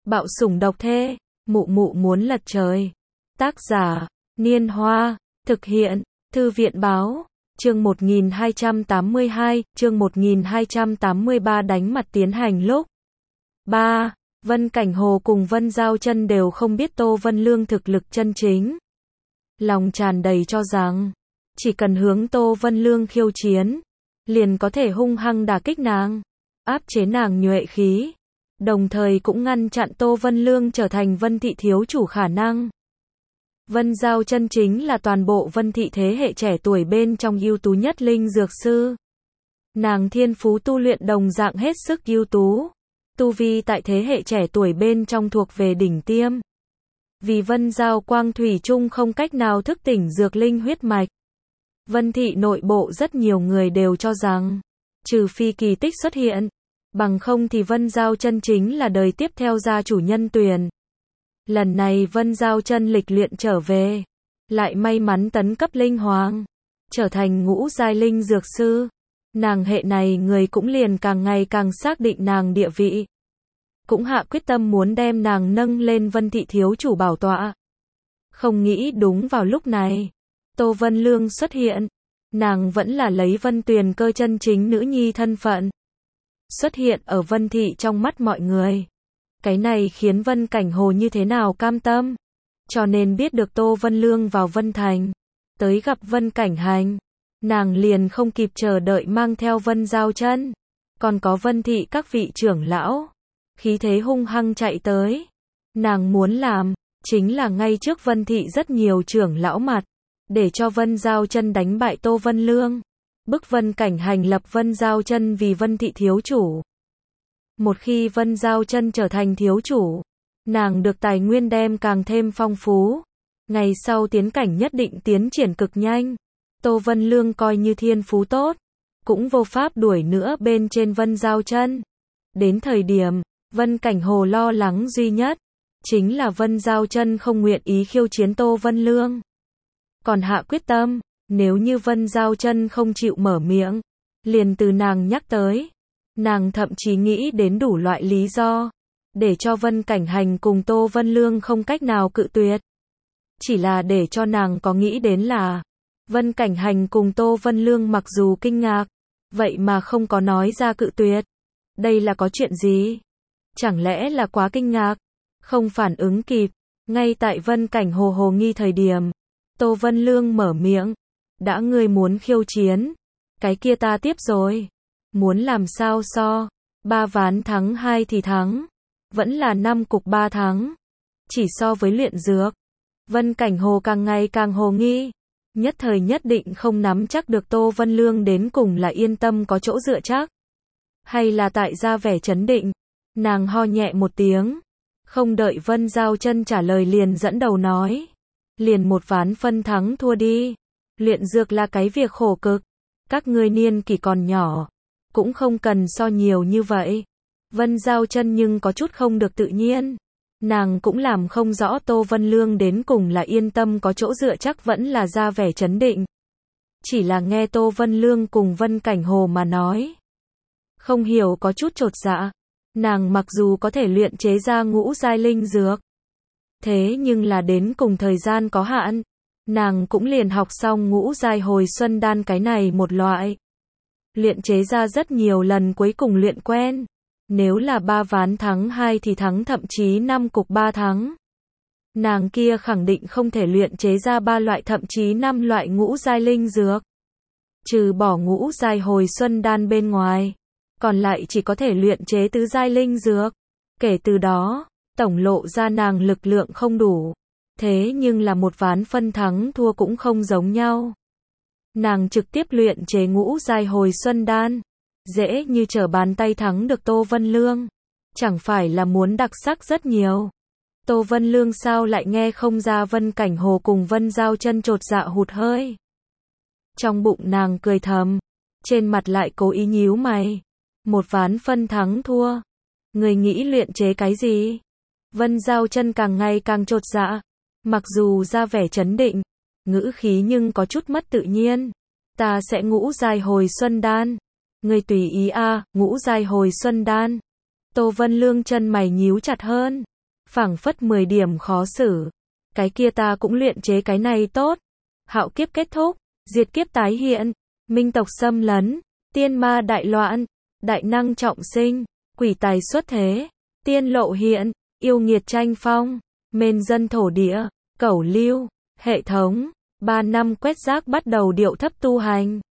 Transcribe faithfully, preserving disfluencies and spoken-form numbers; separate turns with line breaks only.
Bạo sủng độc thê, mụ mụ muốn lật trời. Tác giả, Niên Hoa, thực hiện, Thư viện Báo, chương một nghìn hai trăm tám mươi hai, chương một nghìn hai trăm tám mươi ba đánh mặt tiến hành lúc. ba. Vân Cảnh Hồ cùng Vân Giao Chân đều không biết Tô Vân Lương thực lực chân chính. Lòng tràn đầy cho rằng, chỉ cần hướng Tô Vân Lương khiêu chiến, liền có thể hung hăng đả kích nàng, áp chế nàng nhuệ khí, đồng thời cũng ngăn chặn Tô Vân Lương trở thành Vân thị thiếu chủ khả năng. Vân Giao Chân chính là toàn bộ Vân thị thế hệ trẻ tuổi bên trong ưu tú nhất linh dược sư. Nàng thiên phú tu luyện đồng dạng hết sức ưu tú, tu vi tại thế hệ trẻ tuổi bên trong thuộc về đỉnh tiêm. Vì Vân Giao Quang thủy chung không cách nào thức tỉnh dược linh huyết mạch, Vân thị nội bộ rất nhiều người đều cho rằng, trừ phi kỳ tích xuất hiện, bằng không thì Vân Giao Chân chính là đời tiếp theo gia chủ nhân tuyển. Lần này Vân Giao Chân lịch luyện trở về, lại may mắn tấn cấp linh hoàng, trở thành ngũ giai linh dược sư. Nàng hệ này người cũng liền càng ngày càng xác định nàng địa vị, cũng hạ quyết tâm muốn đem nàng nâng lên Vân thị thiếu chủ bảo tọa. Không nghĩ đúng vào lúc này, Tô Vân Lương xuất hiện, nàng vẫn là lấy Vân Tuyền Cơ chân chính nữ nhi thân phận, xuất hiện ở Vân thị trong mắt mọi người. Cái này khiến Vân Cảnh Hồ như thế nào cam tâm, cho nên biết được Tô Vân Lương vào Vân Thành, tới gặp Vân Cảnh Hành, nàng liền không kịp chờ đợi mang theo Vân Giao Chân, còn có Vân thị các vị trưởng lão, khí thế hung hăng chạy tới. Nàng muốn làm, chính là ngay trước Vân thị rất nhiều trưởng lão mặt, để cho Vân Giao Chân đánh bại Tô Vân Lương, bức Vân Cảnh Hành lập Vân Giao Chân vì Vân thị thiếu chủ. Một khi Vân Giao Chân trở thành thiếu chủ, nàng được tài nguyên đem càng thêm phong phú, ngày sau tiến cảnh nhất định tiến triển cực nhanh. Tô Vân Lương coi như thiên phú tốt, cũng vô pháp đuổi nữa bên trên Vân Giao Chân. Đến thời điểm, Vân Cảnh Hồ lo lắng duy nhất, chính là Vân Giao Chân không nguyện ý khiêu chiến Tô Vân Lương. Còn hạ quyết tâm, nếu như Vân Giao Chân không chịu mở miệng, liền từ nàng nhắc tới. Nàng thậm chí nghĩ đến đủ loại lý do, để cho Vân Cảnh Hành cùng Tô Vân Lương không cách nào cự tuyệt. Chỉ là để cho nàng có nghĩ đến là, Vân Cảnh Hành cùng Tô Vân Lương mặc dù kinh ngạc, vậy mà không có nói ra cự tuyệt. Đây là có chuyện gì? Chẳng lẽ là quá kinh ngạc, không phản ứng kịp. Ngay tại Vân Cảnh Hồ hồ nghi thời điểm, Tô Vân Lương mở miệng, đã ngươi muốn khiêu chiến, cái kia ta tiếp rồi. Muốn làm sao so, ba ván thắng hai thì thắng, vẫn là năm cục ba thắng. Chỉ so với luyện dược, Vân Cảnh Hồ càng ngày càng hồ nghi, nhất thời nhất định không nắm chắc được Tô Vân Lương đến cùng là yên tâm có chỗ dựa chắc, hay là tại ra vẻ chấn định. Nàng ho nhẹ một tiếng, không đợi Vân Giao Chân trả lời liền dẫn đầu nói, liền một ván phân thắng thua đi, luyện dược là cái việc khổ cực, các ngươi niên kỷ còn nhỏ, cũng không cần so nhiều như vậy. Vân Giao Chân nhưng có chút không được tự nhiên, nàng cũng làm không rõ Tô Vân Lương đến cùng là yên tâm có chỗ dựa chắc vẫn là ra vẻ chấn định. Chỉ là nghe Tô Vân Lương cùng Vân Cảnh Hồ mà nói, không hiểu có chút chột dạ. Nàng mặc dù có thể luyện chế ra ngũ giai linh dược, thế nhưng là đến cùng thời gian có hạn, nàng cũng liền học xong ngũ giai hồi xuân đan cái này một loại. Luyện chế ra rất nhiều lần cuối cùng luyện quen. Nếu là ba ván thắng hai thì thắng thậm chí năm cục ba thắng. Nàng kia khẳng định không thể luyện chế ra ba loại thậm chí năm loại ngũ giai linh dược. Trừ bỏ ngũ giai hồi xuân đan bên ngoài, còn lại chỉ có thể luyện chế tứ giai linh dược. Kể từ đó, tổng lộ ra nàng lực lượng không đủ. Thế nhưng là một ván phân thắng thua cũng không giống nhau. Nàng trực tiếp luyện chế ngũ giai hồi xuân đan, dễ như trở bàn tay thắng được Tô Vân Lương. Chẳng phải là muốn đặc sắc rất nhiều. Tô Vân Lương sao lại nghe không ra Vân Cảnh Hồ cùng Vân Giao Chân chột dạ hụt hơi. Trong bụng nàng cười thầm, trên mặt lại cố ý nhíu mày. Một ván phân thắng thua, người nghĩ luyện chế cái gì? Vân Giao Chân càng ngày càng chột dạ, mặc dù ra vẻ chấn định, ngữ khí nhưng có chút mất tự nhiên. Ta sẽ ngũ giai hồi xuân đan. Người tùy ý a, à, ngũ giai hồi xuân đan. Tô Vân Lương chân mày nhíu chặt hơn, phảng phất mười điểm khó xử. Cái kia ta cũng luyện chế cái này tốt. Hạo kiếp kết thúc, diệt kiếp tái hiện, minh tộc xâm lấn, tiên ma đại loạn, đại năng trọng sinh, quỷ tài xuất thế, tiên lộ hiện, yêu nghiệt tranh phong, mền dân thổ địa, cẩu lưu, hệ thống, ba năm quét rác bắt đầu điệu thấp tu hành.